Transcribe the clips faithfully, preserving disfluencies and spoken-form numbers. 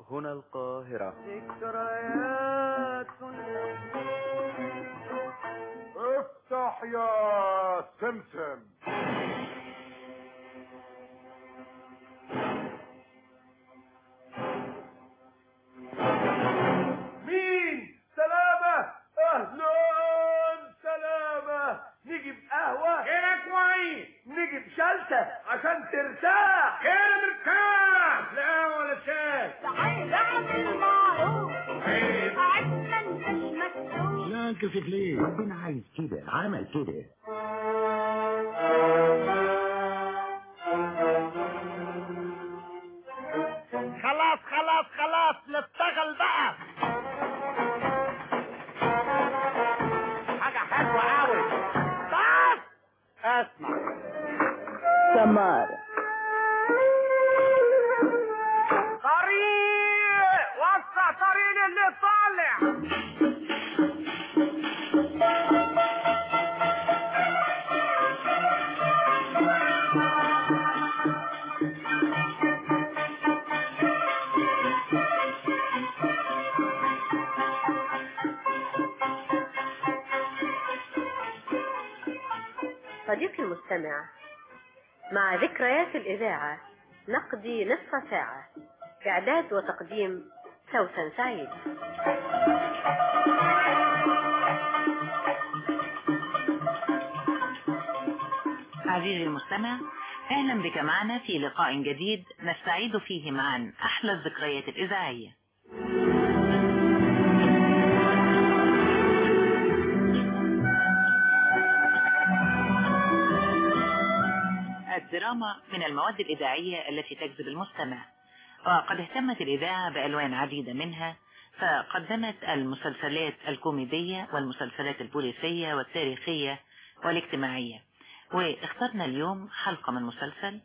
هنا القاهرة. ذكريات افتح يا سمسم. مين؟ سلامة. اهلا سلامة. نجيب قهوة كده كويس، نجيب شلتة عشان ترتاح. كده مرتاح. لا ولا شاي. تعال اعمل معروف عدنا المكتوب. لا انكسف ليه؟ ربنا عايز كده، عمل كده. خلاص خلاص خلاص نشتغل بقى. حاجة حلوة قوي. بس اسمع سمار طريق، وسع طريق اللي طالع. صديقي المستمع، مع ذكريات الإذاعة نقضي نصف ساعة. إعداد وتقديم سوسن سعيد. عزيزي المستمع، أهلا بك معنا في لقاء جديد نستعيد فيه معا أحلى الذكريات الإذاعية. الدراما من المواد الإذاعية التي تجذب المستمع، وقد اهتمت الإذاعة بألوان عديدة منها، فقدمت المسلسلات الكوميدية والمسلسلات البوليسية والتاريخية والاجتماعية، واخترنا اليوم حلقة من مسلسل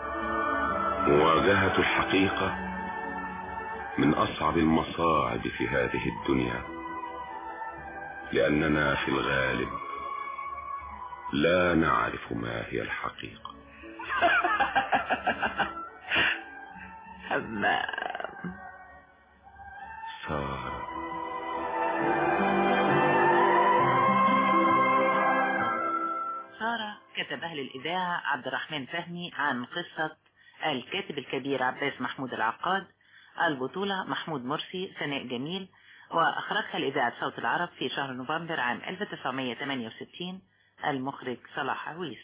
مواجهة الحقيقة من أصعب المصاعب في هذه الدنيا، لأننا في الغالب لا نعرف ما هي الحقيقة. همام. سارة. سارة كتبها للإذاعة عبد الرحمن فهمي عن قصة الكاتب الكبير عباس محمود العقاد، البطولة محمود مرسي، سناء جميل، وأخرجها لإذاعة صوت العرب في شهر نوفمبر عام ألف وتسعمائة وثمانية وستين. المخرج صلاح عويس.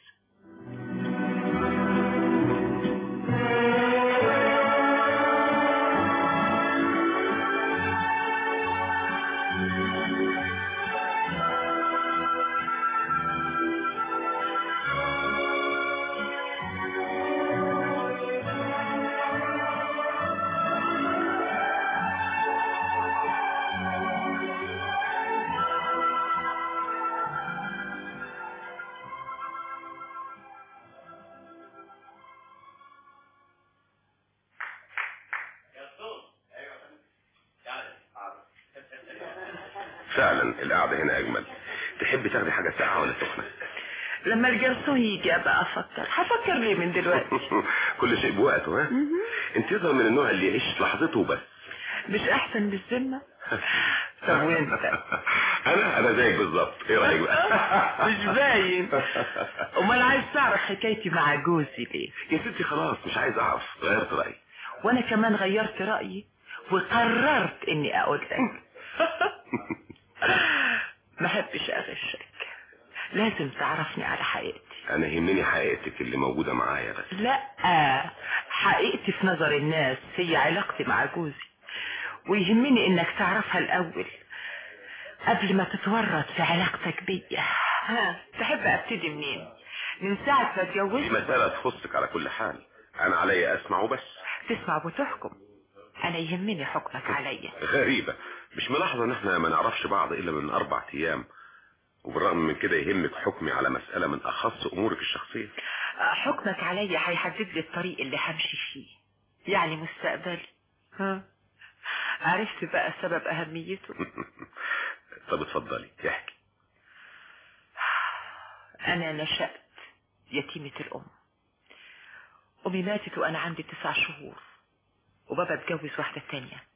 فعلا القعدة هنا أجمل. تحب تاخدي حاجة ساقعة ولا سخنة؟ لما الجرسون يجي ابقى افكر. هفكر ليه من دلوقتي؟ كل شيء بوقته. ها انت يظهر من النوع اللي يعيش لحظته بس. مش احسن بالذمة؟ طب وانت؟ انا انا زيك بالظبط. ايه رايك بقى؟ مش باين. امال عايز تعرف حكايتي مع جوزي ليه؟ يا ستي خلاص مش عايز اعرف، غيرت رايي. وانا كمان غيرت رايي وقررت اني اقول لك. ما احبش اغشك، لازم تعرفني على حقيقتي. انا يهمني حقيقتك اللي موجودة معايا بس. لا، حقيقتي في نظر الناس هي علاقتي مع جوزي، ويهمني انك تعرفها الاول قبل ما تتورط في علاقتك بيا. ها، تحب ابتدي منين؟ من ساعة ما اتجوزت؟ دي مسألة تخصك على كل حال، انا عليا اسمع وبس. تسمع وتحكم، انا يهمني حكمك عليا. غريبة، مش ملاحظة ان احنا ما نعرفش بعض الا من اربع ايام، وبالرغم من كده يهمك حكمي على مسألة من اخص امورك الشخصية. حكمك عليا هيحدد لي الطريق اللي همشي فيه، يعني مستقبلي. ها، عرفت بقى سبب اهميته؟ طب اتفضلي احكي. انا نشأت يتيمة الام. امي ماتت وانا عندي تسع شهور، وبابا اتجوز واحدة تانية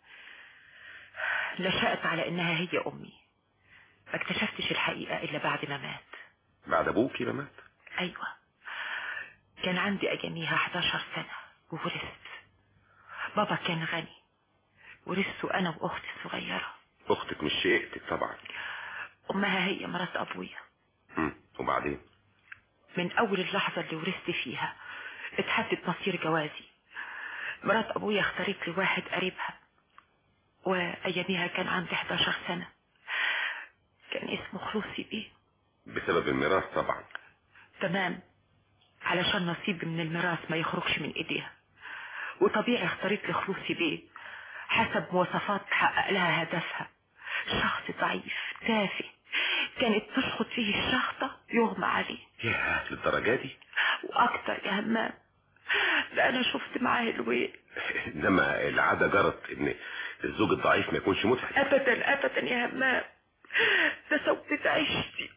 نشأت على انها هي امي. ما اكتشفتش الحقيقة الا بعد ما مات. بعد ابوكي ما مات؟ ايوه، كان عندي اياميها حداشر سنة وورثت. بابا كان غني، ورثته انا واختي الصغيرة. اختك مش شقتك طبعا. امها هي مرات ابويا. امم وبعدين؟ من اول اللحظة اللي ورثت فيها اتحدد مصير جوازي. مرات ابويا اختارت لي واحد قريبها، واياميها كان عندي حداشر سنة. كان اسمه خلوصي بيه. بسبب الميراث طبعا. تمام، علشان نصيب من الميراث ما يخرجش من ايديها. وطبيعي اختارت لي خلوصي بيه حسب مواصفات تحقق لها هدفها. شخص ضعيف تافه، كانت تشخط فيه الشخطة يغمى عليه. ياه، للدرجة دي؟ واكتر يا همام، ده انا شفت معاه الويل. انما العادة جرت ان الزوج الضعيف ما يكونش متعب. ابدا ابدا يا همام، ده سودة عيشتي.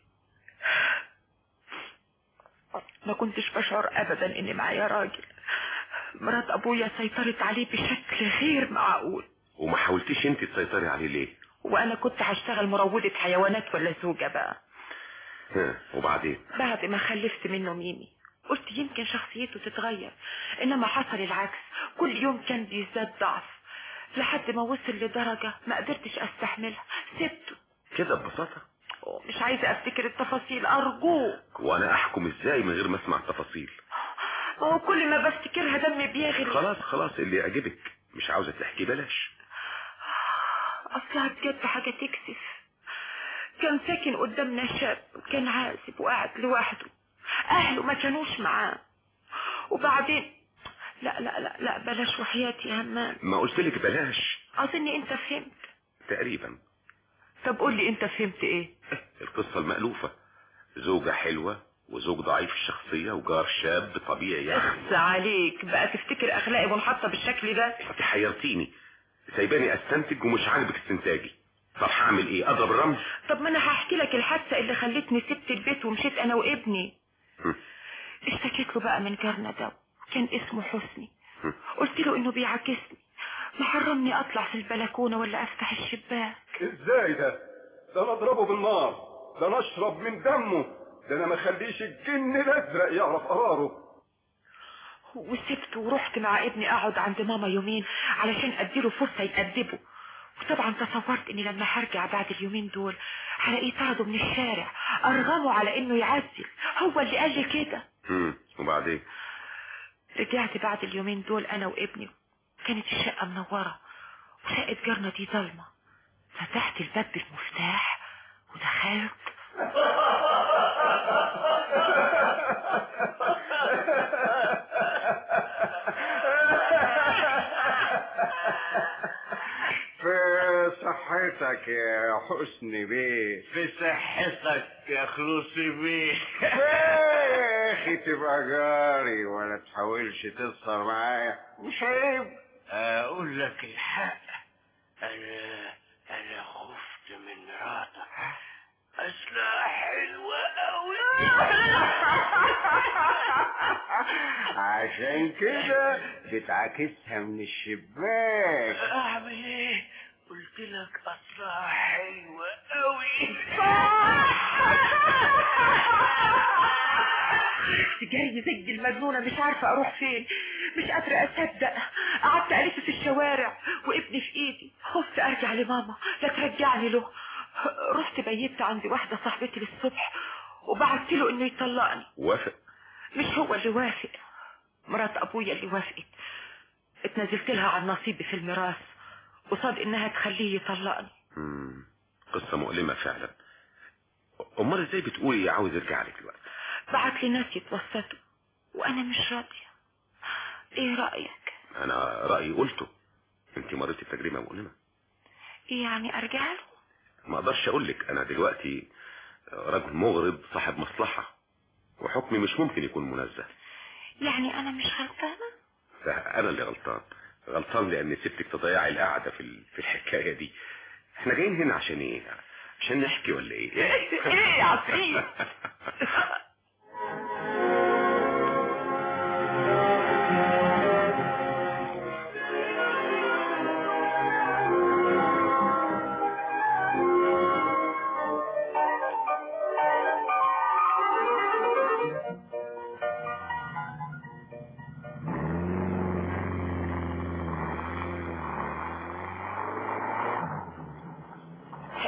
ما كنتش بشعر ابدا ان معايا راجل. مرات ابويا سيطرت عليه بشكل غير معقول. وما حاولتيش انت تسيطري عليه ليه؟ وانا كنت هشتغل مروضة حيوانات ولا زوجة بقى. ها، وبعدين؟ بعد ما خلفت منه ميمي قلت يمكن شخصيته تتغير، انما حصل العكس. كل يوم كان بيزداد ضعف لحد ما وصل لدرجة ما قدرتش استحملها، سبته كده ببساطة؟ مش عايزة افتكر التفاصيل ارجوك. وانا احكم ازاي من غير ما اسمع التفاصيل؟ هو كل ما بفتكرها دمي بيغلي. خلاص خلاص، اللي يعجبك. مش عاوزة تحكي بلاش. اصلها بجد حاجة تكسف. كان ساكن قدامنا شاب، كان عازب وقاعد لوحده، اهله ما كانوش معاه. وبعدين لا لا لا لا بلاش وحياتي يا همام. ما قلت لك بلاش. اظن انت فهمت تقريبا. طب قول لي انت فهمت ايه؟ القصة المألوفة، زوجة حلوة وزوج ضعيف الشخصية وجار شاب طبيعي يعني. اخس عليك بقى تفتكر اخلاقي منحطة بالشكل ده؟ انت حيرتيني، سايباني استنتج ومش عاجبك استنتاجي. طب هعمل ايه؟ اضرب الرمل؟ طب ما انا هحكي لك الحادثة اللي خلتني سبت البيت ومشيت انا وابني. هم. اشتكيت له بقى من جارنا ده، كان اسمه حسني. هم. قلت له انه بيعاكسني، محرمني اطلع في البلكونة ولا افتح الشباك. ازاي ده؟ ده انا اضربه بالنار، ده انا اشرب من دمه، ده انا ما اخليش الجن الازرق يعرف قراره. وسبته ورحت مع ابني اقعد عند ماما يومين علشان اديله فرصة يتأدبه. وطبعا تصورت اني لما هرجع بعد اليومين دول هلاقيه طرده من الشارع، ارغمه على انه يعزل. هو اللي قال لي كده. امم وبعدين؟ رجعت بعد اليومين دول انا وابني، كانت الشقة منورة وشقة جارنا دي ظلمة. فتحت الباب بالمفتاح ودخلت. في صحتك يا حسني بيه. في صحتك يا خلوصي بيه. يا اخي تبقى جاري ولا تحاولش تسهر معايا، مش عيب؟ اقول لك الحق، انا انا خفت من مراتك، اصلها حلوة قوي. عشان كده بتعاكسها من الشباك. اعمل ايه؟ قلت لك اصلها حلوة قوي. جاي زج المجنونة، مش عارفة اروح فين، مش قادرة اصدق. قعدت الف في الشوارع وابني في ايدي، خفت ارجع لماما لا ترجعني له. رحت بيت عندي واحدة صاحبتي للصبح وبعت له انه يطلقني. وافق؟ مش هو اللي وافق، مرات ابويا اللي وافقت. اتنازلت لها عن نصيبي في الميراث قصاد انها تخليه يطلقني. امم قصة مؤلمة فعلا. امال ازاي بتقولي عاوز ارجع لك دلوقتي؟ بعت لي ناس يتوسطوا وانا مش راضية. ايه رأيك؟ انا رأيي قلته، انت مريتي بتجربة مؤلمة. ايه يعني ارجع له؟ ما اقدرش اقول لك، انا دلوقتي رجل مغرض صاحب مصلحة وحكمي مش ممكن يكون منزه. يعني انا مش غلطانة؟ ده انا اللي غلطان، غلطان لان سبتك تضيعي القعدة في في الحكاية دي. احنا جايين هنا عشان ايه؟ عشان نحكي ولا ايه؟ ايه يا عفريت؟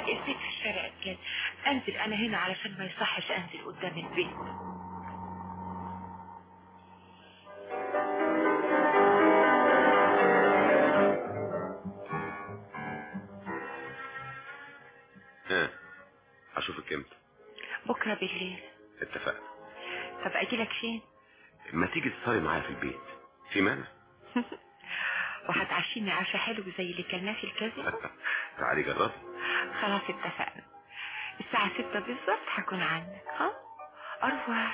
البيت في الشارع الجاي. انزل انا هنا علشان ما يصحش انزل قدام البيت. ها اشوفك امتى؟ بكره بالليل. اتفقنا. طب اجيلك فين؟ ما تيجي تسهري معايا في البيت، في مانع؟ وهتعشيني عشاء حلو زي اللي كلناه في الكازينو؟ تعالي جرب. خلاص اتفقنا، الساعة ستة بالظبط هكون عندك. ها أروى.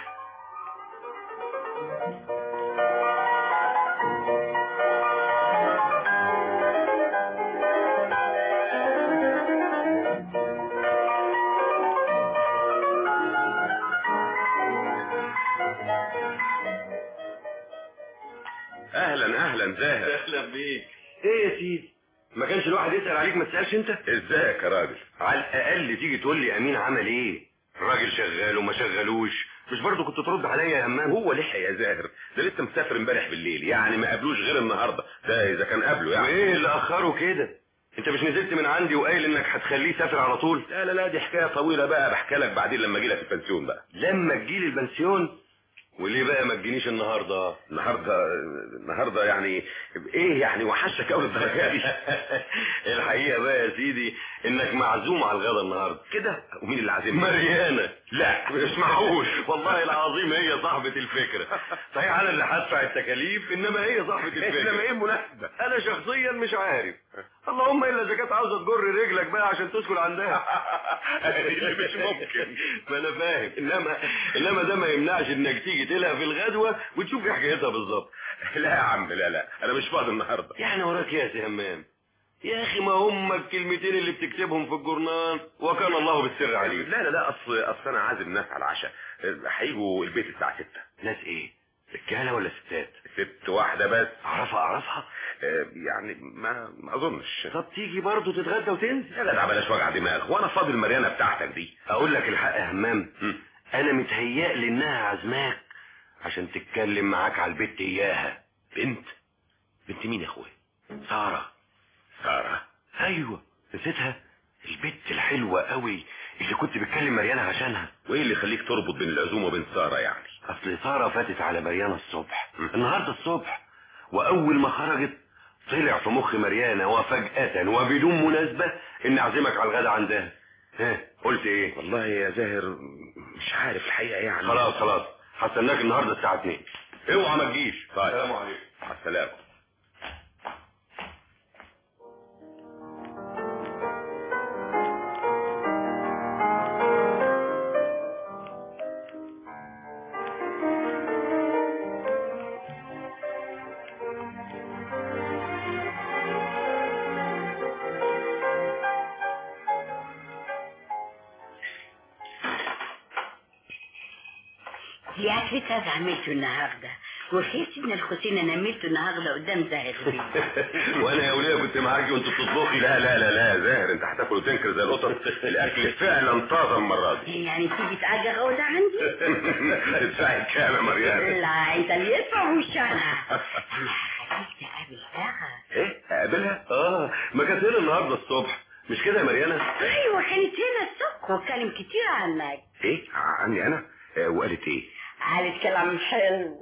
اهلا اهلا زاهر. اهلا بيك. ايه يا سيدي، ما كانش الواحد يسأل عليك ما تسألش انت؟ ازيك يا راجل؟ على الاقل تيجي تقول لي امين عمل ايه، الراجل شغال وما شغلوش، مش برضه كنت ترد عليا يا همام؟ هو لحق يا زاهر، ده لسه مسافر امبارح بالليل، يعني ما قابلوش غير النهارده، ده اذا كان قابله يعني. وايه اللي اخره كده؟ انت مش نزلت من عندي وقايل انك هتخليه يسافر على طول؟ لا لا لا دي حكايه طويله بقى، بحكي لك بعدين لما اجي لك البنسيون بقى. لما تجيلي البنسيون؟ وليه بقى ما تجينيش النهارده؟ النهارده النهارده يعني ايه يعني، وحشك قوي الدرجه دي؟ الحقيقه بقى يا سيدي انك معزوم على الغدا النهارده. كده؟ ومين اللي عازمني؟ مريانه. لا مش معقول. والله العظيم هي صاحبه الفكره. صحيح انا اللي هدفع التكاليف انما هي صاحبه الفكره. انما ايه المناسبه؟ انا شخصيا مش عارف، اللهم الا اذا كانت عاوزه تجر رجلك بقى عشان تسكن عندها. مش ممكن. ما انا فاهم، انما انما ده ما يمنعش انك تيجي تلها في الغدوه وتشوف ايه حكايتها بالظبط. لا يا عم لا لا انا مش فاضي النهارده. يعني وراك يا سي همام؟ يا اخي ما هم الكلمتين اللي بتكتبهم في الجورنال وكان الله بالسر عليه. لا لا لا اصل اصل انا عازم ناس على العشاء، هيجوا البيت الساعه ستة. ناس ايه؟ رجاله ولا ستات؟ ست واحده بس. اعرفها اعرفها يعني ما ما اظنش. طب تيجي برضه تتغدى وتنزل؟ يا جدع بلاش وجع دماغ، وانا فاضي المريانه بتاعتك دي. اقول لك الحق يا همام، انا متهيألي انها عزماك عشان تتكلم معاك على البت اياها. بنت؟ بنت مين يا اخويا؟ ساره. ساره؟ ايوه نسيتها، البت الحلوه قوي اللي كنت بتكلم مريانه عشانها. وايه اللي يخليك تربط بين العزومه وبين ساره يعني؟ اصل ساره فاتت على مريانه الصبح، النهارده الصبح، واول ما خرجت طلع في مخ مريانه وفجاه وبدون مناسبه ان اعزمك على الغدا عندها. ها قلت ايه؟ والله يا زاهر مش عارف الحقيقه يعني. خلاص خلاص هستناك النهارده الساعه اتنين، اوعى ما تجيش. طيب السلام عليكم. مع السلامه. دي عفريت هذا عملته النهارده، وخير سيدنا الحسين انا عملته النهارده قدام زاهر. وانا يا وليه كنت معاكي وانت بتطبخي؟ لا لا لا لا زاهر انت هتاكل وتنكر زي القطط. الاكل فعلا طازه المره دي. يعني تيجي تأجر غدا عندي؟ تدفعي كام يا مريم؟ لا انت اللي يدفع مش انا. انا خليك اقابل ساره. ايه اقابلها؟ اه ما كانت هنا النهارده الصبح مش كده يا مريانه؟ ايوه كانت هنا الصبح وكلم كتير عنك. ايه عني انا؟ وقالت ايه؟ قالت كلام حلو.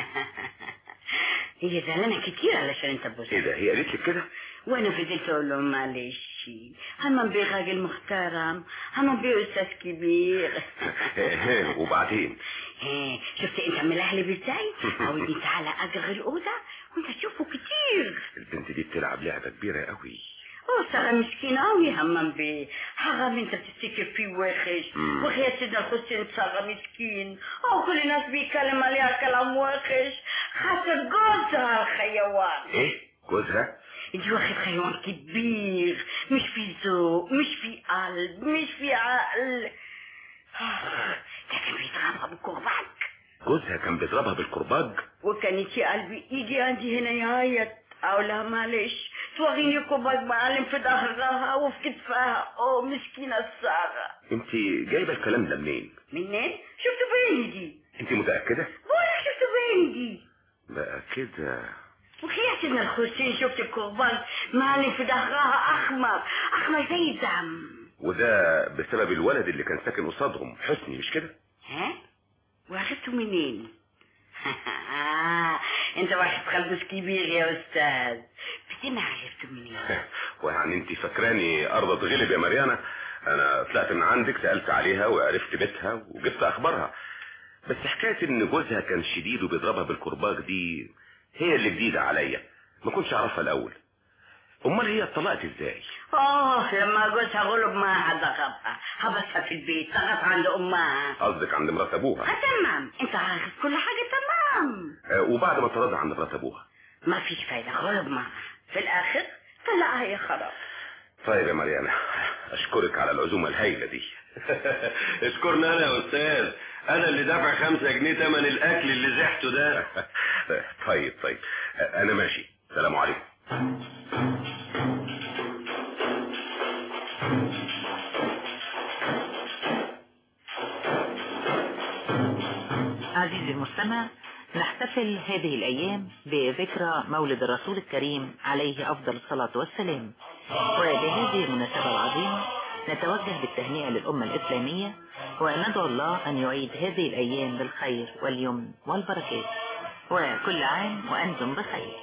هي زعلانه كتير علشان انت بوسها. ايه ده هي قالت لك كده؟ وانا فضلت اقول له معلش همام بيه راجل محترم، همام بيه استاذ كبير. وبعدين؟ شفت انت ملهلب ازاي؟ عاوزني تعالى اجر الاوضه وانت تشوفه كتير. البنت دي بتلعب لعبه كبيره قوي. اوه ساره مسكينه قوي همام بيه، حرام انت تفتكر فيه وحش. وخيا سيدنا الحسين ساره مسكين، او كل الناس بيتكلم عليها كلام وحش خاطر جوزها الخيوان. ايه جوزها؟ دي واخد خيوان كبير، مش في ذوق، مش في قلب، مش في عقل. ده كان بيضربها بالكرباج. جوزها كان بيضربها بالكرباج؟ وكانت يا قلبي يجي عندي هنا يعيط اقول لها معلش توريني كرباج معلم في ظهرها وفي كتفها. اوه مسكينه ساره. انت جايبه الكلام ده منين؟ منين؟ شفت بعيني دي. انت متاكده؟ بقولك شفت بعيني دي. بقى كده. وخير سيدنا الحسين شفت الكرباج معلم في ظهرها احمر احمر زي الدم. وده بسبب الولد اللي كان ساكن قصادهم، حسني، مش كده؟ ها؟ وعرفته منين؟ انت واحد خلبس كبير يا استاذ، بدي ما عرفته منين؟ ويعني انت فاكراني ارض غلب يا مريانة؟ انا طلعت من عندك سألت عليها وعرفت بيتها وجبت اخبارها، بس حكاية ان جوزها كان شديد وبيضربها بالكرباج دي هي اللي جديدة عليا، ما كنتش اعرفها الاول. امال هي اتطلقت ازاي؟ اه لما جوزها غلب معها ضغطها، حبسها في البيت، ضغط عند امها. قصدك عند مرات ابوها؟ اه تمام، انت عارف كل حاجة تمام. آه وبعد ما طردها عند مرات ابوها؟ ما فيش فايدة، غلب معها في الاخر طلقها هي خلاص. طيب يا مريانة، اشكرك على العزومة الهايلة دي. اشكرني انا يا استاذ، انا اللي دافع خمسة جنيه تمن الاكل اللي زحته ده. طيب طيب انا ماشي، سلام عليكم. عزيزي المستمع، نحتفل هذه الأيام بذكرى مولد الرسول الكريم عليه أفضل الصلاة والسلام، وبهذه المناسبة العظيمة نتوجه بالتهنئة للأمة الإسلامية وندعو الله أن يعيد هذه الأيام بالخير واليمن والبركات، وكل عام وأنتم بخير.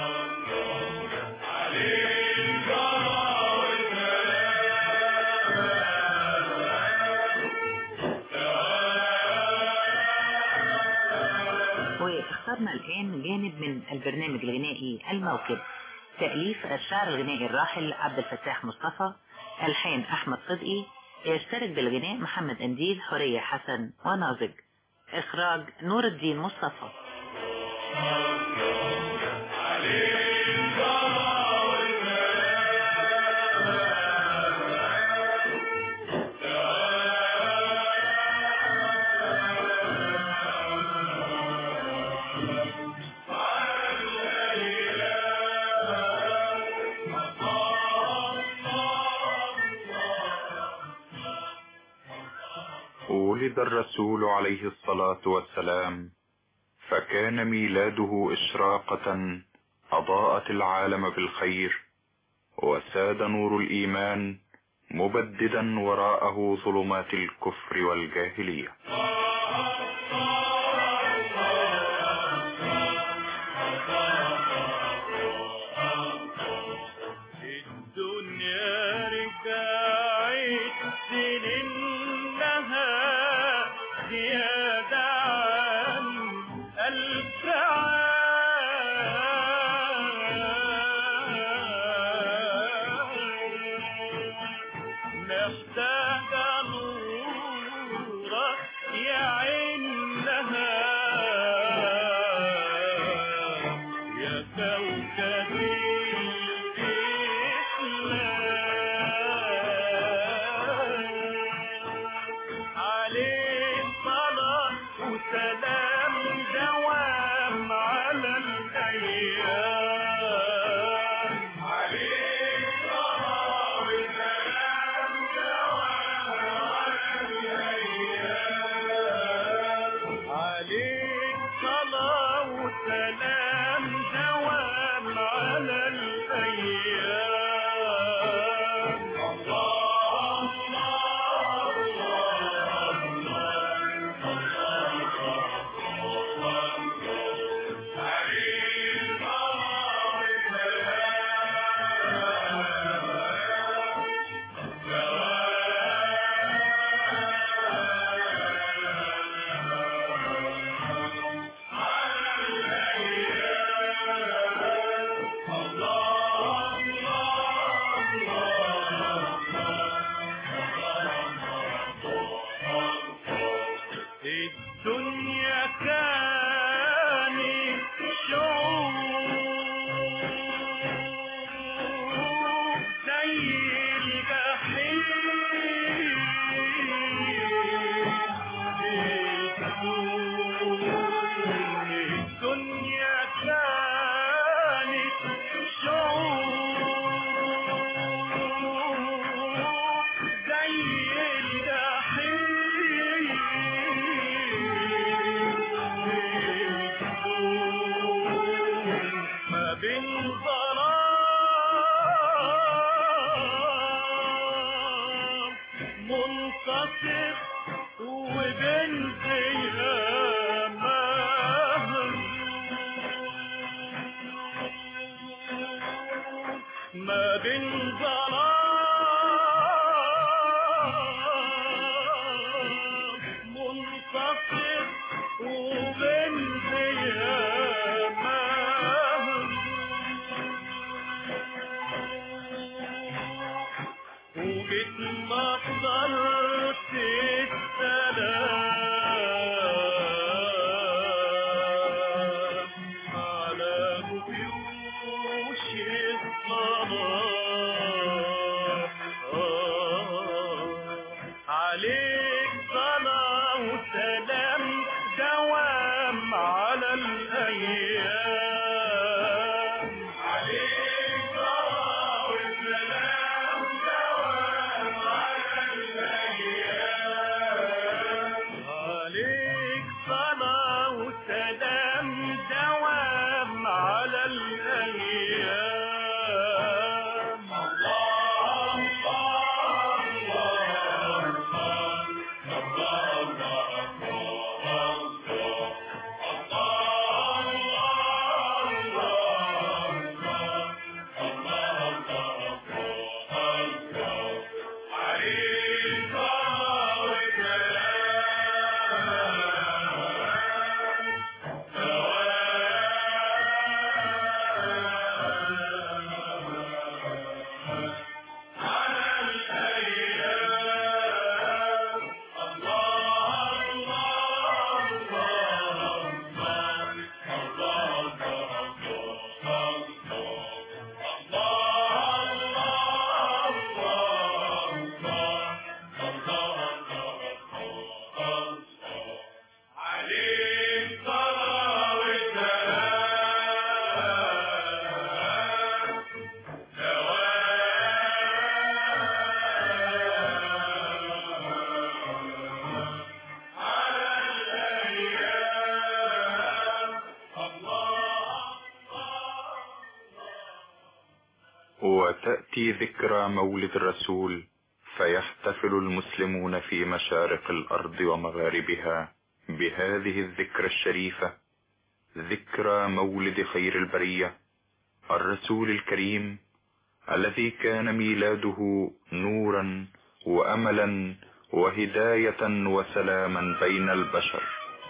واخترنا الآن جانب من البرنامج الغنائي الموكب، تأليف الشاعر الغنائي الراحل عبد الفتاح مصطفى، ألحان أحمد صدقي، يشترك بالغناء محمد أنديل، حورية حسن ونازج، إخراج نور الدين مصطفى. ولد الرسول عليه الصلاة والسلام، فكان ميلاده إشراقة أضاءت العالم بالخير، وساد نور الإيمان مبددا وراءه ظلمات الكفر والجاهلية. الدنيا رجعت سنينها زيادة عن ألف عام، محتاجة نورك يعينها يا كوكب سلام دوام على الأيام، عليك صلاة وسلام دوام منتصر وبنتها مهزوم ما بين ظلام منتصر وبنتها مهزوم وجيت مصدرت السلام على جيوش الصلاة عليك صلاة وسلام دوام على الأيام عليك صلاة وسلام دوام على الأيام عليك صلاة وسلام دوام على الأيام الله الله وتأتي ذكرى مولد الرسول فيحتفل المسلمون في مشارق الأرض ومغاربها بهذه الذكرى الشريفة، ذكرى مولد خير البرية الرسول الكريم الذي كان ميلاده نورا وأملا وهداية وسلاما بين البشر.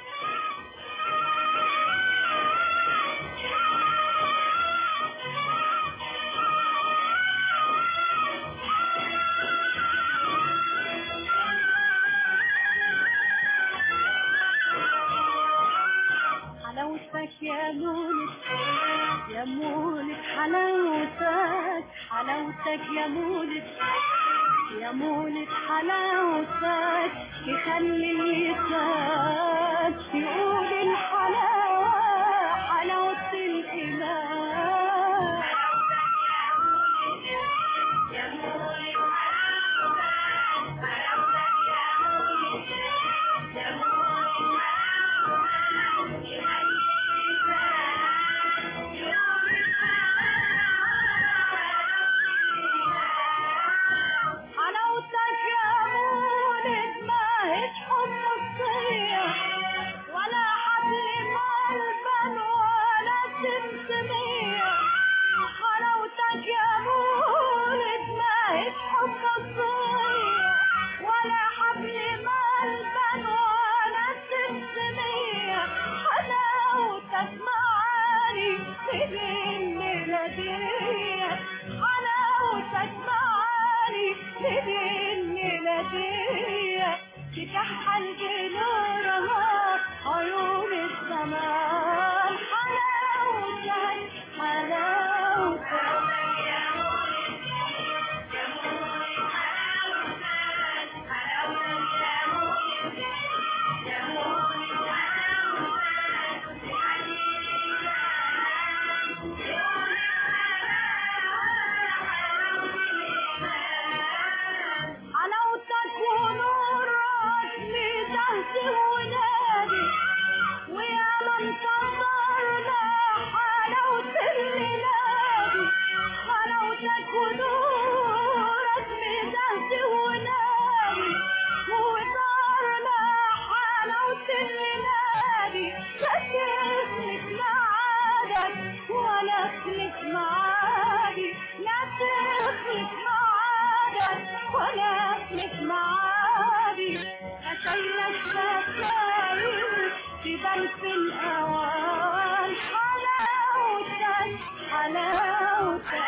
حلاوتك يا مولد يا مولد حلاوتك حلاوتك يا مولد يا مولد حلاوتك يخلي اللسان يقول الحلاوة حلاوة الإله. حلاوتك يا مولد يا مولد حلاوتك حلاوتك يا مولد يا مولد حلاوتك يخلي اللسان يقول حلاوتك يا مولد ما هيش حب الصية ولا حبل ملبن ولا سمسمية. حلاوتك يا مولد ما هيش حب الصية ولا حبل ملبن ولا سمسمية. حلاوتك معاني سنين ميلادية حلاوتك معاني سنين ميلادية تكحل بنورها عيون الزمان. حلاوتك حلاوتك يا مولد يا مولد حلاوتك حلاوتك يا مولد يا مولد حلاوتك حلاوتك ونورك لتهزي ونادي ويا من انتظرنا حلاوة الليلادي. حلاوتك ونورك لتهزي ونادي نادي ودارنا حلاوة الليلادي لا تخلف معادك ولا اخلف معادي لا تخلف معادك ولا اخلف معادي أشيلك ستاير تبان في الأوان حلاوتك حلاوتك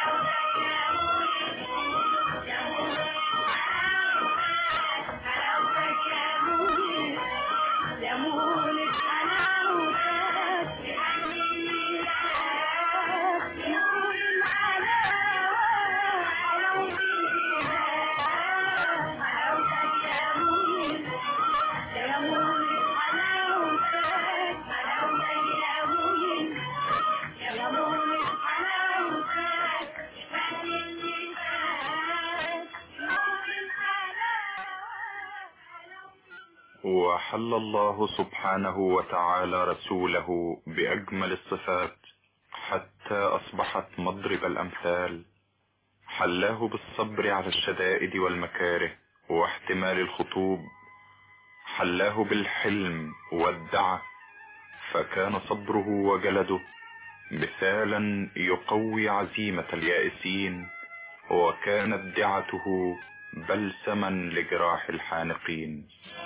وحل الله سبحانه وتعالى رسوله بأجمل الصفات حتى أصبحت مضرب الأمثال. حلاه بالصبر على الشدائد والمكاره واحتمال الخطوب، حلاه بالحلم والدعة، فكان صبره وجلده مثالا يقوي عزيمة اليائسين، وكانت دعته بلسما لجراح الحانقين.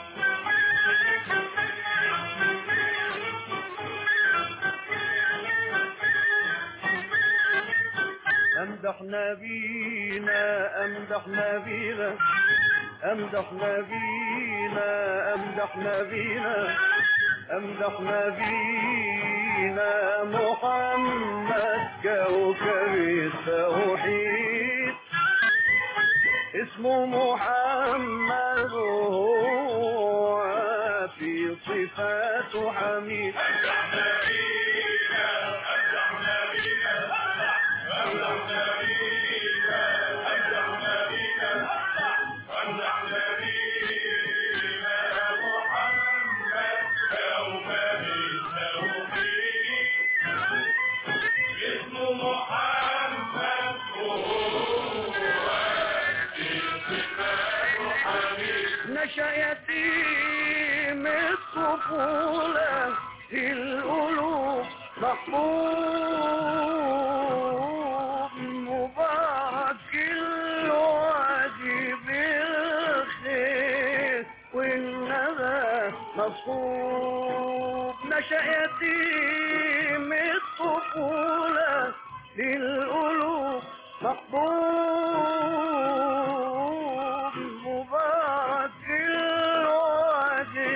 امدح نبينا امدح نبينا امدح نبينا امدح نبينا امدح نبينا محمد كوكب التوحيد اسمه محمد وهو في صفاته حميد. امدح نبينا امدح نبينا امدح نبينا امدح نبينا امدح نبينا محمد كوكب التوحيد اسمه محمد وهو في صفاته حميد. نشأ يتيم الطفولة في القلوب محبوب مبارك الوادي بالخير والندى مصحوب. نشأ يتيم الطفولة للقلوب محبوب مبارك الوادي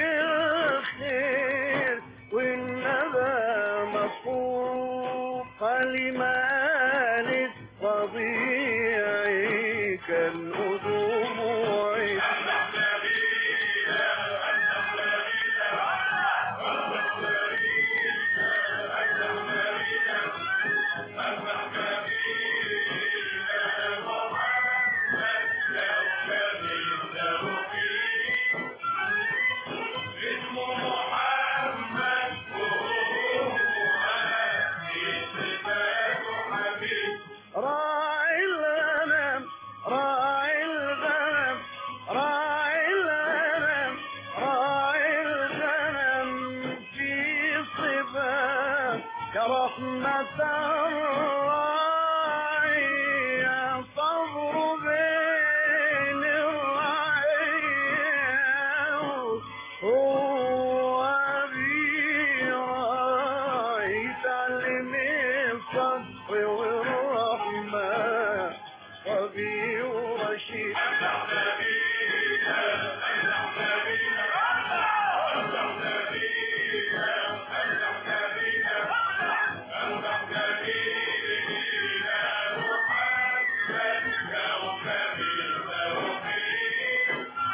بالخير والندى مصحوب. كلمات طبيعي كالقدوم وعيد. امدح نبينا امدح نبينا امدح نبينا امدح نبينا امدح نبينا محمد كوكب التوحيد اسمه محمد راعي الغنم راعي الغنم راعي الغنم راعي الغنم في صبا كرحمة الراعي صبر بين الرعية هو براعي تعلم الصبر والرحمة وبي ورشيد. امدح نبينا امدح نبينا امدح نبينا امدح نبينا امدح نبينا محمد كوكب التوحيد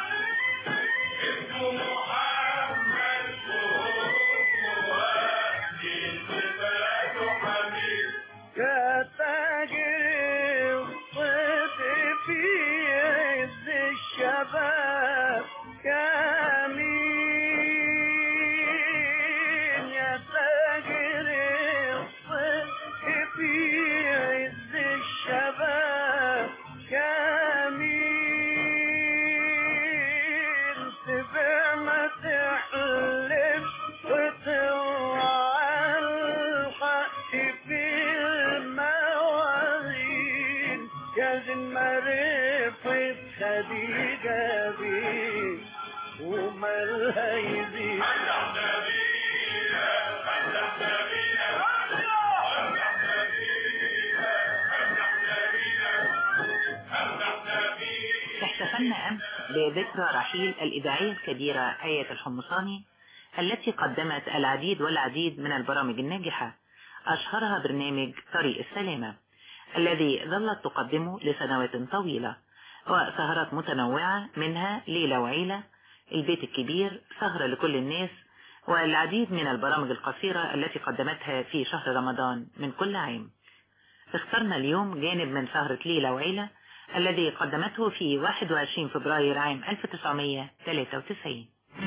اسمه محمد وهو في صفاته حميد. كتاجر الصيد في عز الشباب كمين يا تاجر الصيد في عز الشباب كمين يا زين معرفة خديجة بيك ومالها يزيد احتفلنا أمس بذكرى رحيل الإذاعية الكبيرة آية الحمصاني التي قدمت العديد والعديد من البرامج الناجحة، أشهرها برنامج طريق السلامة الذي ظلت تقدمه لسنوات طويلة، وسهرات متنوعة منها ليلة وعيلة، البيت الكبير، سهرة لكل الناس، والعديد من البرامج القصيرة التي قدمتها في شهر رمضان من كل عام. اخترنا اليوم جانب من سهرة ليلة وعيلة الذي قدمته في واحد وعشرين فبراير عام ألف وتسعمائة وثلاثة وتسعين.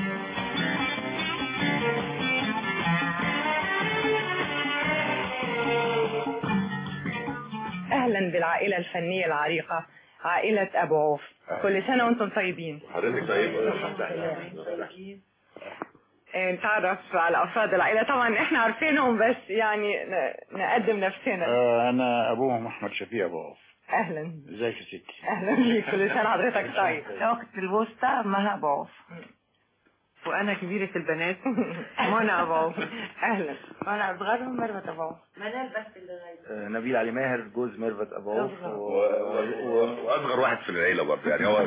أهلا بالعائلة الفنية العريقة، عائلة أبو عوف. كل سنة وانتم طيبين. حضرتك طيب. نتعرف على أفراد العائلة، طبعا احنا عارفينهم بس يعني نقدم نفسنا. آه أنا أبوهم أحمد شفيع أبو عوف. أهلا. ازيك يا ستي؟ أهلا بيك، كل سنة حضرتك طيب. أخت الوسطى مها أبو عوف، وأنا كبيرة البنات منى أبو عوف. أهلا. وأنا أصغرهم ميرفت أبو عوف. منال بس اللي غايب. نبيل علي ماهر جوز ميرفت أبو عوف واصغر واحد في العيله برضه يعني هو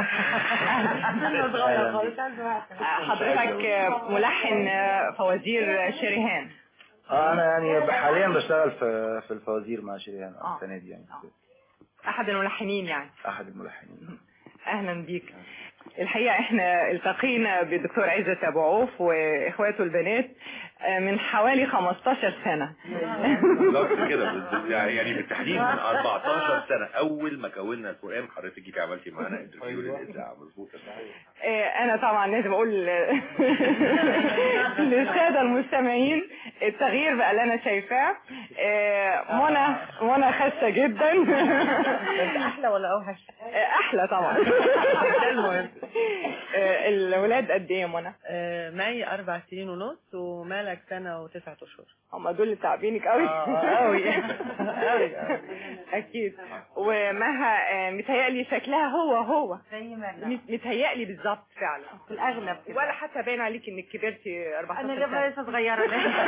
حضرتك ملحن فوازير شريهان. اه انا يعني حاليا بشتغل في في الفوازير مع شريهان السنه دي يعني. احد الملحنين يعني. احد الملحنين. اهلا بيك. الحقيقة احنا التقينا بالدكتور عزت ابو عوف واخواته البنات من حوالي خمستاشر سنة. بالظبط كده يعني بالتحديد من أربعتاشر سنة اول ما كونا البروجرام حضرتك جيتي عملتي معانا انترفيو للاذاعه. مظبوط. انا طبعا لازم اقول للسادة المستمعين التغيير بقى اللي انا شايفاه. منى منى خاسة جدا. احلى ولا اوحش؟ احلى طبعا. المهم الولاد قد ايه يا منى؟ مي اربع سنين ونص ومالك سنة وتسعة اشهر. هم دول اللي تعبينك قوي. قوي قوي اكيد. ومها متهيألي شكلها هو هو زي ما متهيألي بالظبط فعلا في الاغلب كده. ولا حتى باين عليك انك كبرتي أربعتاشر سنة. انا لسه صغيره.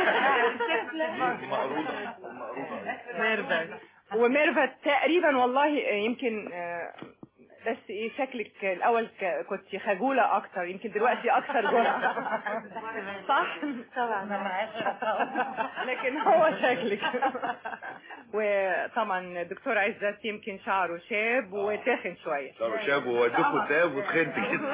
ميرفت وميرفت تقريبا والله يمكن بس ايه شكلك الاول كنت خجولة اكتر، يمكن دلوقتي اكثر جرأة. صح؟ طبعا ما معاش. لكن هو شكلك. وطبعا الدكتور عزت يمكن شعره شاب وتخن شوية. شعره شاب وودوه قدام وتخنت كده.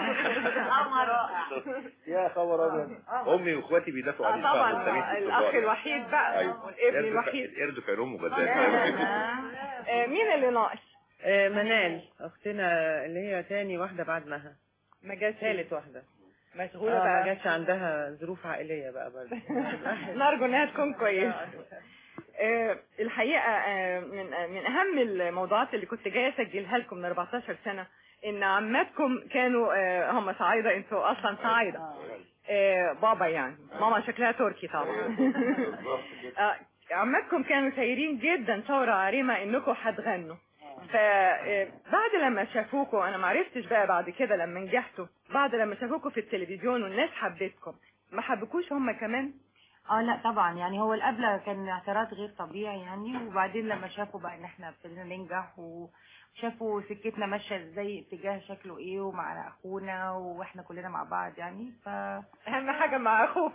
يا خبر ابيض. امي واخواتي بيدافعوا عليه. طبعا الاخ الوحيد بقى والابن الوحيد. القرد في عينهم غزال. مين اللي ناقص؟ منال اختنا اللي هي تاني واحدة بعد مها. ما جاتش ثالث واحدة مشغولة آه بقى. ما جاتش عندها ظروف عائلية بقى برضه. نرجو انها تكون كويسة. آه الحقيقة آه من آه من اهم الموضوعات اللي كنت جاية اسجلها لكم من أربعتاشر سنة ان عماتكم كانوا آه هم صعايدة، انتوا اصلا صعايدة. آه بابا يعني ماما شكلها تركي طبعا. آه عماتكم كانوا سايرين جدا ثورة عريمة انكم هتغنوا، فبعد لما شافوكوا انا معرفتش بقى بعد كده لما نجحتوا، بعد لما شافوكوا في التلفزيون والناس حبتكم ما حبكوش هم كمان؟ اه لا طبعا يعني هو القبلة كان اعتراض غير طبيعي يعني، وبعدين لما شافوا بقى ان احنا ابتدينا ننجح وشافوا سكتنا ماشيه ازاي اتجاه شكله ايه ومع اخونا واحنا كلنا مع بعض يعني ف اهم حاجه مع اخوك.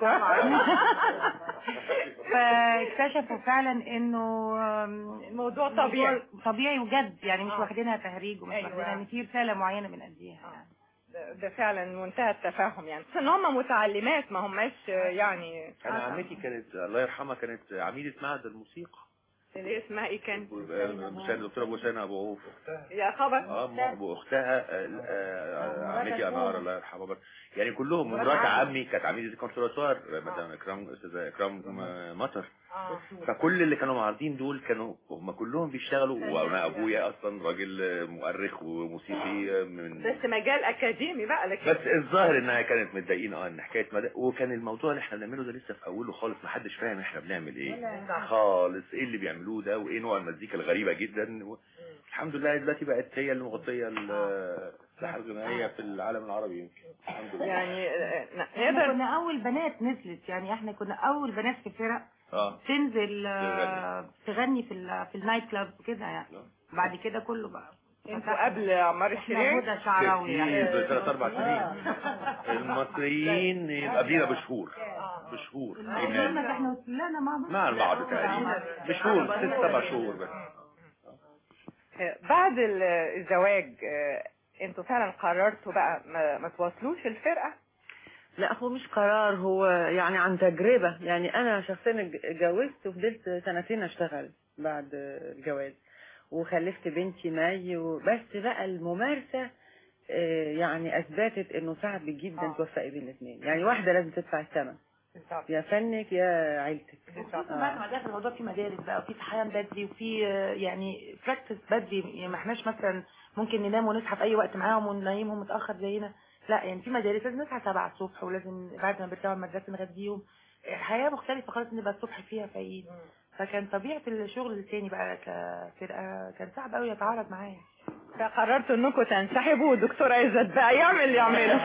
فاكتشفوا فعلا انه الموضوع طبيعي طبيعي وجد يعني مش واخدينها تهريج ومش واخدينها ان في رساله معينه بنأديها يعني. ده فعلا منتهى التفاهم يعني، بس ان هم متعلمات ما هماش يعني. انا عمتي كانت الله يرحمها كانت عميدة معهد الموسيقى. اللي اسمها ايه كان؟ الدكتورة بوسانة ابو عوف. يا خبر. اه اختها عمتي انار الله يرحمها يعني كلهم. مرات عمي كانت عميدة الكونسرفتوار مدام اكرام استاذة اكرام مطر. فكل اللي كانوا معارضين دول كانوا هم كلهم بيشتغلوا، وانا ابويا اصلا راجل مؤرخ وموسيقي من بس مجال اكاديمي بقى. لكن بس الظاهر انها كانت متضايقين اه ان حكايه مد... وكان الموضوع اللي احنا بنعمله ده لسه في اوله خالص، ما حدش فاهم احنا بنعمل ايه خالص، ايه اللي بيعملوه ده وايه نوع المزيكا الغريبه جدا و... الحمد لله دلوقتي بقت هي اللي مغطيه الساحه الغنائيه في العالم العربي يمكن الحمد لله. يعني نقدر كنا اول بنات نزلت، يعني احنا كنا اول بنات في فرق اه تنزل آه تغني في ال في النايت كلاب كده يعني. بعد كده كله بقى انتوا قبل عمار الشريعي هدى شعراوي يعني ثلاث اربع سنين المصريين يبقى قبلينا بشهور بشهور احنا احنا طلعنا مع بعض مع بعض تقريبا بشهور ست سبع شهور بس. بعد الزواج انتوا فعلا قررتوا بقى ما, ما تواصلوش الفرقة؟ لا هو مش قرار، هو يعني عن تجربة. يعني انا شخصيا اتجوزت وفضلت سنتين اشتغل بعد الجواز وخلفت بنتي ماي، وبس بقى الممارسة يعني اثبتت انه صعب جدا توفقي بين الاثنين. يعني واحدة لازم تدفع الثمن، يا فنك يا عيلتك. بعد ما دخل الموضوع في مدارس بقى وفي صحيان بدري وفي يعني براكتس بدري، يعني ما احناش مثلا ممكن ننام ونصحى في اي وقت معاهم وننيمهم متاخر زينا، لا يعني في مدارس لازم نصحى سبعة الصبح ولازم بعد ما بيرجعوا المدرسه نغديهم. الحياه مختلفه خالص، نبقى الصبح فيها فايقين. فكان طبيعه الشغل الثاني بقى كفرقه كان صعب قوي يتعارض معايا. فقررتوا انكم تنسحبوا والدكتور عزت بقى يعمل اللي يعمله.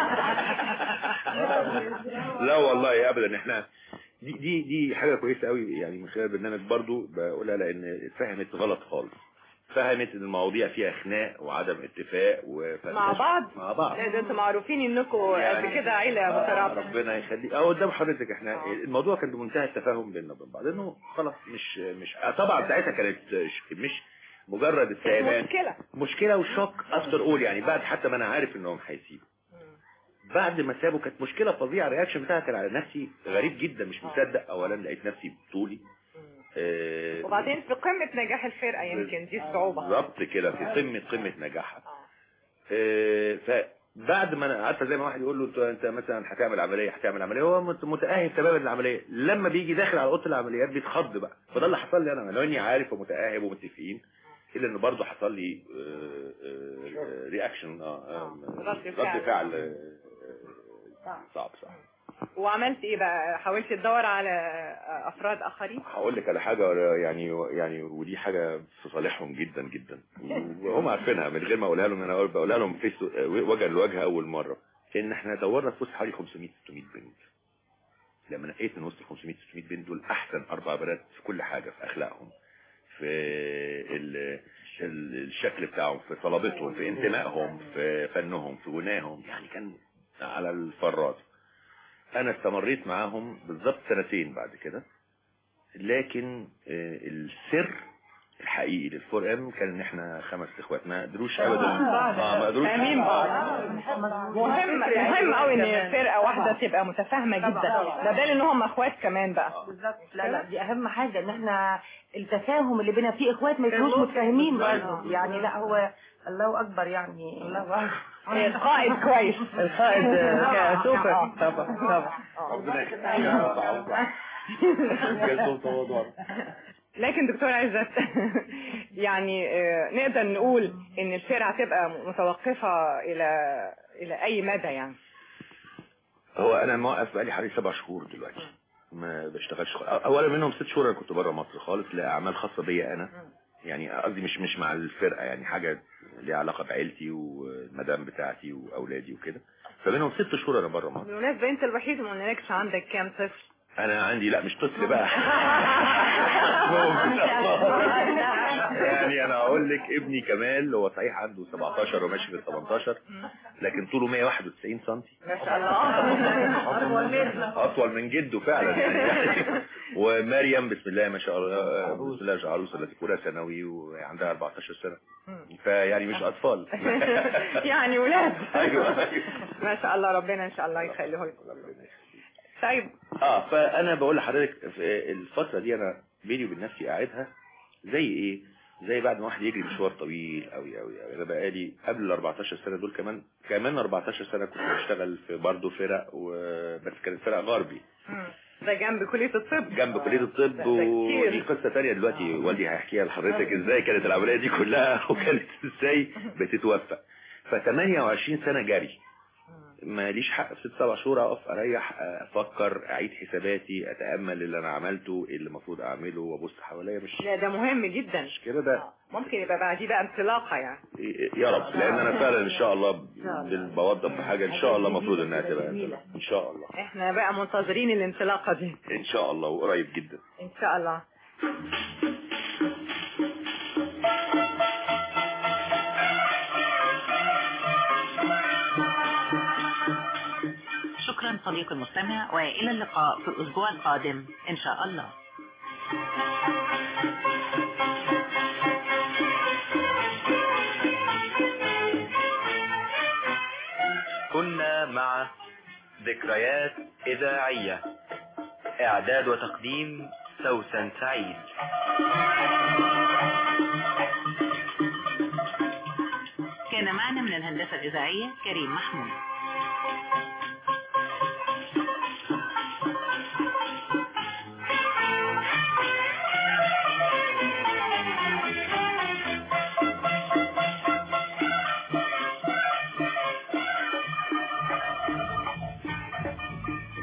لا والله ابدا، احنا دي دي دي حاجه كويسه قوي يعني من خلال البرنامج برضو بقولها، لان اتفهمت غلط خالص. فهمت ان المواضيع فيها خناق وعدم اتفاق مع بعض مع بعض. لا ده انتوا معروفين انكم قد كده عيله مترابطه. ربنا يخليك. اه قدام حضرتك احنا الموضوع كان بمنتهى التفاهم بيننا وبين بعض، انه خلاص مش مش طبعا ساعتها كانت مش مجرد السيبان، مشكله مشكله وشوك افتر اول. يعني بعد حتى ما انا عارف انهم هيسيبوا، بعد ما سابوا كانت مشكله فظيعه. الرياكشن بتاعها كان على نفسي غريب جدا، مش مصدق. اولا لقيت نفسي بطولي آه وبعدين في قمه نجاح الفرقه، يمكن دي الصعوبه بالظبط كده في قمه قمه نجاحها. آه فبعد ما انا عارفه زي ما واحد يقول له انت مثلا هتعمل عمليه هتعمل عمليه هو متاهب تماما للعمليه، لما بيجي داخل على اوضه العمليات بيتخض بقى. فده اللي حصل لي انا، لو اني عارف ومتاهب ومتفقين، الا انه برضه حصل لي رياكشن رد فعل صعب صح. وعملت ايه بقى؟ حاولت تدور على افراد اخرين؟ هقول لك على حاجه يعني يعني ودي حاجه في صالحهم جدا جدا وهم عارفينها من غير ما اقولها لهم. انا بقولها لهم في وجها لوجه اول مره، ان احنا دورنا في وسط حوالي خمسمية ستمية بنت. لما نقيت من وسط ال خمسمية ستمية بنت دول احسن اربع بنات في كل حاجه، في اخلاقهم، في الشكل بتاعهم، في صلابتهم، في انتمائهم، في فنهم، في غناهم، يعني كان على الفراد. انا استمريت معاهم بالظبط سنتين بعد كده، لكن السر الحقيقي للفور ام كان ان احنا خمس اخوات ما قدروش ابدا اه ما قدروش فاهمين بعض. مهم مهم قوي ان فرقه واحده تبقى متفاهمه جدا، ده دليل ان هم اخوات كمان بقى. بالظبط. لا لا دي اهم حاجه، ان احنا التفاهم اللي بينا في اخوات ما يكونوش متفاهمين برضه يعني. لا هو الله اكبر يعني الله اكبر. القائد كويس، القائد سوبر طبعا طبعا. لكن دكتور عزت يعني نقدر نقول ان الفرقه هتبقى متوقفه الى الى اي مدى يعني؟ هو انا موقف بقالي حوالي سبع شهور دلوقتي ما بشتغلش. اولا منهم ست شهور انا كنت بره مصر خالص لاعمال خاصه بيا انا، يعني قصدي مش مش مع الفرقه، يعني حاجه ليها علاقه بعيلتي والمدام بتاعتي واولادي وكده. فمنهم ست شهور انا بره مصر. بالمناسبه انت الوحيد ما قلنالكش عندك كام طفل؟ انا عندي لا مش طفل بقى يعني انا اقول لك ابني كمال هو صحيح عنده سبعتاشر وماشي في ثمانتاشر، لكن طوله مية وواحد وتسعين سنتي ما شاء الله، اطول من جده فعلا يعني. ومريم بسم الله ما شاء الله بسم الله عروسه التي كلها ثانوي وعندها أربعتاشر سنه، فيعني مش اطفال يعني ولاد. ايوه ما شاء الله، ربنا ان شاء الله يخليه لكم. طيب اه فانا بقول لحضرتك في الفتره دي انا بيني وبين نفسي قاعدها زي ايه، زي بعد ما واحد يجري مشوار طويل قوي قوي قوي. انا بقالي قبل ال أربعتاشر سنه دول كمان كمان أربعتاشر سنه كنت بشتغل في برضه فرق، وبس كانت فرق غربي. ده جنب كلية الطب. جنب كلية الطب، ودي قصة تانية دلوقتي والدي هيحكيها لحضرتك ازاي كانت العملية دي كلها وكانت ازاي بتتوفق. ف ثمانية وعشرين سنة جري، ماليش حق في ست سبع شهور اقف اريح افكر اعيد حساباتي اتامل اللي انا عملته ايه اللي المفروض اعمله وابص حواليا. مش لا ده مهم جدا. مش كده، ده ممكن يبقى بعديه بقى انطلاقه يعني. يا رب، لان انا فعلا ان شاء الله بوضب بحاجه ان شاء الله المفروض انها تبقى ان شاء الله. احنا بقى منتظرين الانطلاقه دي ان شاء الله وقريب جدا ان شاء الله. شكرا صديقي المستمع، وإلى اللقاء في الأسبوع القادم إن شاء الله. كنا مع ذكريات إذاعية، إعداد وتقديم سوسن سعيد. كان معنا من الهندسة الإذاعية كريم محمود.